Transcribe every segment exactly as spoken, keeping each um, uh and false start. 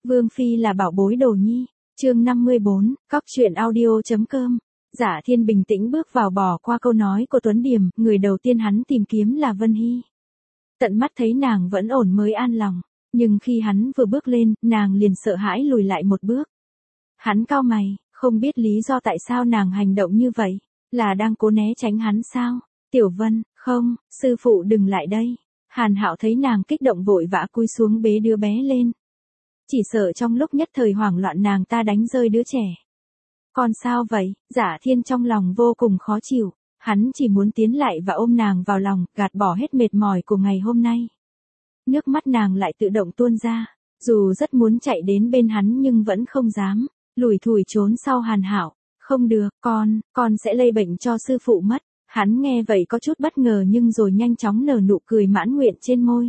Vương Phi là bảo bối đồ nhi. Chương năm mươi bốn, cóc truyện audio.com. Giả Thiên bình tĩnh bước vào bỏ qua câu nói của Tuấn Điềm, người đầu tiên hắn tìm kiếm là Vân Hy. Tận mắt thấy nàng vẫn ổn mới an lòng, nhưng khi hắn vừa bước lên, nàng liền sợ hãi lùi lại một bước. Hắn cau mày, không biết lý do tại sao nàng hành động như vậy, là đang cố né tránh hắn sao? Tiểu Vân, không, sư phụ đừng lại đây. Hàn Hạo thấy nàng kích động vội vã cúi xuống bế đứa bé lên. Chỉ sợ trong lúc nhất thời hoảng loạn nàng ta đánh rơi đứa trẻ. Còn sao vậy? Giả Thiên trong lòng vô cùng khó chịu, hắn chỉ muốn tiến lại và ôm nàng vào lòng, gạt bỏ hết mệt mỏi của ngày hôm nay. Nước mắt nàng lại tự động tuôn ra, dù rất muốn chạy đến bên hắn nhưng vẫn không dám, lủi thủi trốn sau Hàn Hạo. Không được, con, con sẽ lây bệnh cho sư phụ mất. Hắn nghe vậy có chút bất ngờ nhưng rồi nhanh chóng nở nụ cười mãn nguyện trên môi.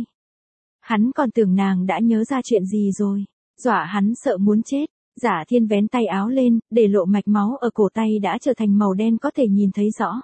Hắn còn tưởng nàng đã nhớ ra chuyện gì rồi, dọa hắn sợ muốn chết. Giả Thiên vén tay áo lên, để lộ mạch máu ở cổ tay đã trở thành màu đen có thể nhìn thấy rõ.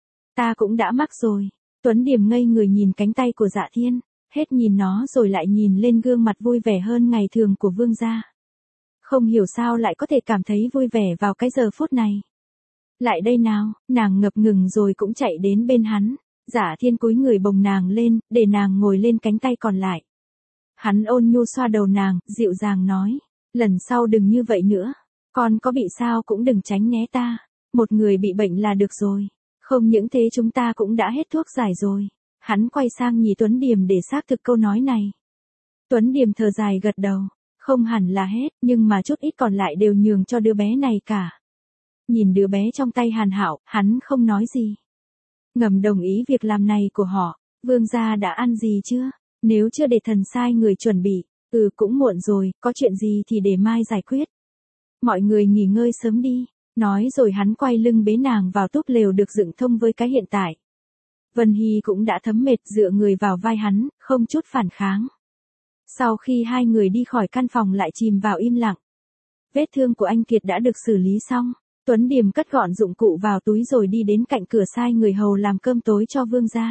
Ta cũng đã mắc rồi. Tuấn Điềm ngây người nhìn cánh tay của Giả Thiên, hết nhìn nó rồi lại nhìn lên gương mặt vui vẻ hơn ngày thường của vương gia. Không hiểu sao lại có thể cảm thấy vui vẻ vào cái giờ phút này. Lại đây nào, nàng ngập ngừng rồi cũng chạy đến bên hắn. Giả Thiên cúi người bồng nàng lên, để nàng ngồi lên cánh tay còn lại. Hắn ôn nhu xoa đầu nàng, dịu dàng nói, lần sau đừng như vậy nữa, con có bị sao cũng đừng tránh né ta, một người bị bệnh là được rồi, không những thế chúng ta cũng đã hết thuốc giải rồi. Hắn quay sang nhìn Tuấn Điềm để xác thực câu nói này. Tuấn Điềm thở dài gật đầu, không hẳn là hết, nhưng mà chút ít còn lại đều nhường cho đứa bé này cả. Nhìn đứa bé trong tay Hàn Hạo, hắn không nói gì. Ngầm đồng ý việc làm này của họ. Vương gia đã ăn gì chưa? Nếu chưa để thần sai người chuẩn bị. Ừ cũng muộn rồi, có chuyện gì thì để mai giải quyết. Mọi người nghỉ ngơi sớm đi. Nói rồi hắn quay lưng bế nàng vào túp lều được dựng thông với cái hiện tại. Vân Hy cũng đã thấm mệt dựa người vào vai hắn, không chút phản kháng. Sau khi hai người đi khỏi căn phòng lại chìm vào im lặng. Vết thương của anh Kiệt đã được xử lý xong. Tuấn Điềm cất gọn dụng cụ vào túi rồi đi đến cạnh cửa sai người hầu làm cơm tối cho vương gia.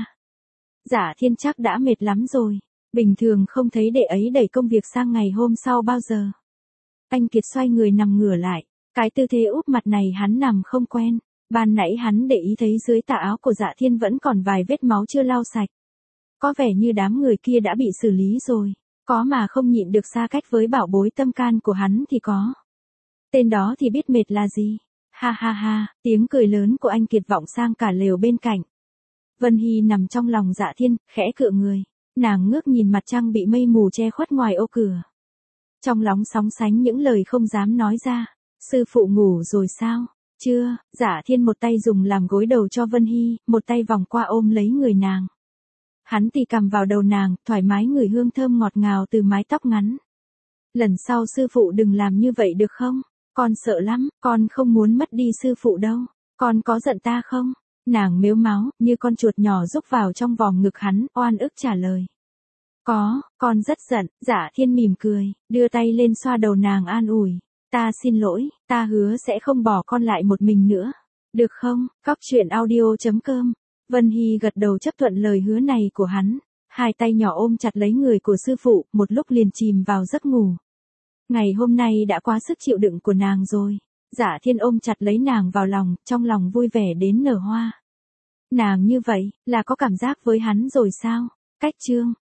Giả Thiên chắc đã mệt lắm rồi, bình thường không thấy đệ ấy đẩy công việc sang ngày hôm sau bao giờ. Anh Kiệt xoay người nằm ngửa lại, cái tư thế úp mặt này hắn nằm không quen, ban nãy hắn để ý thấy dưới tà áo của Giả Thiên vẫn còn vài vết máu chưa lau sạch. Có vẻ như đám người kia đã bị xử lý rồi, có mà không nhịn được xa cách với bảo bối tâm can của hắn thì có. Tên đó thì biết mệt là gì. Ha ha ha, tiếng cười lớn của anh Kiệt vọng sang cả lều bên cạnh. Vân Hy nằm trong lòng Dạ Thiên, khẽ cựa người. Nàng ngước nhìn mặt trăng bị mây mù che khuất ngoài ô cửa. Trong lóng sóng sánh những lời không dám nói ra. Sư phụ ngủ rồi sao? Chưa, Dạ Thiên một tay dùng làm gối đầu cho Vân Hy, một tay vòng qua ôm lấy người nàng. Hắn tì cầm vào đầu nàng, thoải mái ngửi hương thơm ngọt ngào từ mái tóc ngắn. Lần sau sư phụ đừng làm như vậy được không? Con sợ lắm, con không muốn mất đi sư phụ đâu. Con có giận ta không? Nàng mếu máo, như con chuột nhỏ rúc vào trong vòng ngực hắn, oan ức trả lời. Có, con rất giận. Giả Thiên mỉm cười, đưa tay lên xoa đầu nàng an ủi. Ta xin lỗi, ta hứa sẽ không bỏ con lại một mình nữa. Được không? Cóc truyện audio.com. Vân Hy gật đầu chấp thuận lời hứa này của hắn. Hai tay nhỏ ôm chặt lấy người của sư phụ, một lúc liền chìm vào giấc ngủ. Ngày hôm nay đã quá sức chịu đựng của nàng rồi. Giả Thiên ôm chặt lấy nàng vào lòng, trong lòng vui vẻ đến nở hoa. Nàng như vậy, là có cảm giác với hắn rồi sao? Cách chương.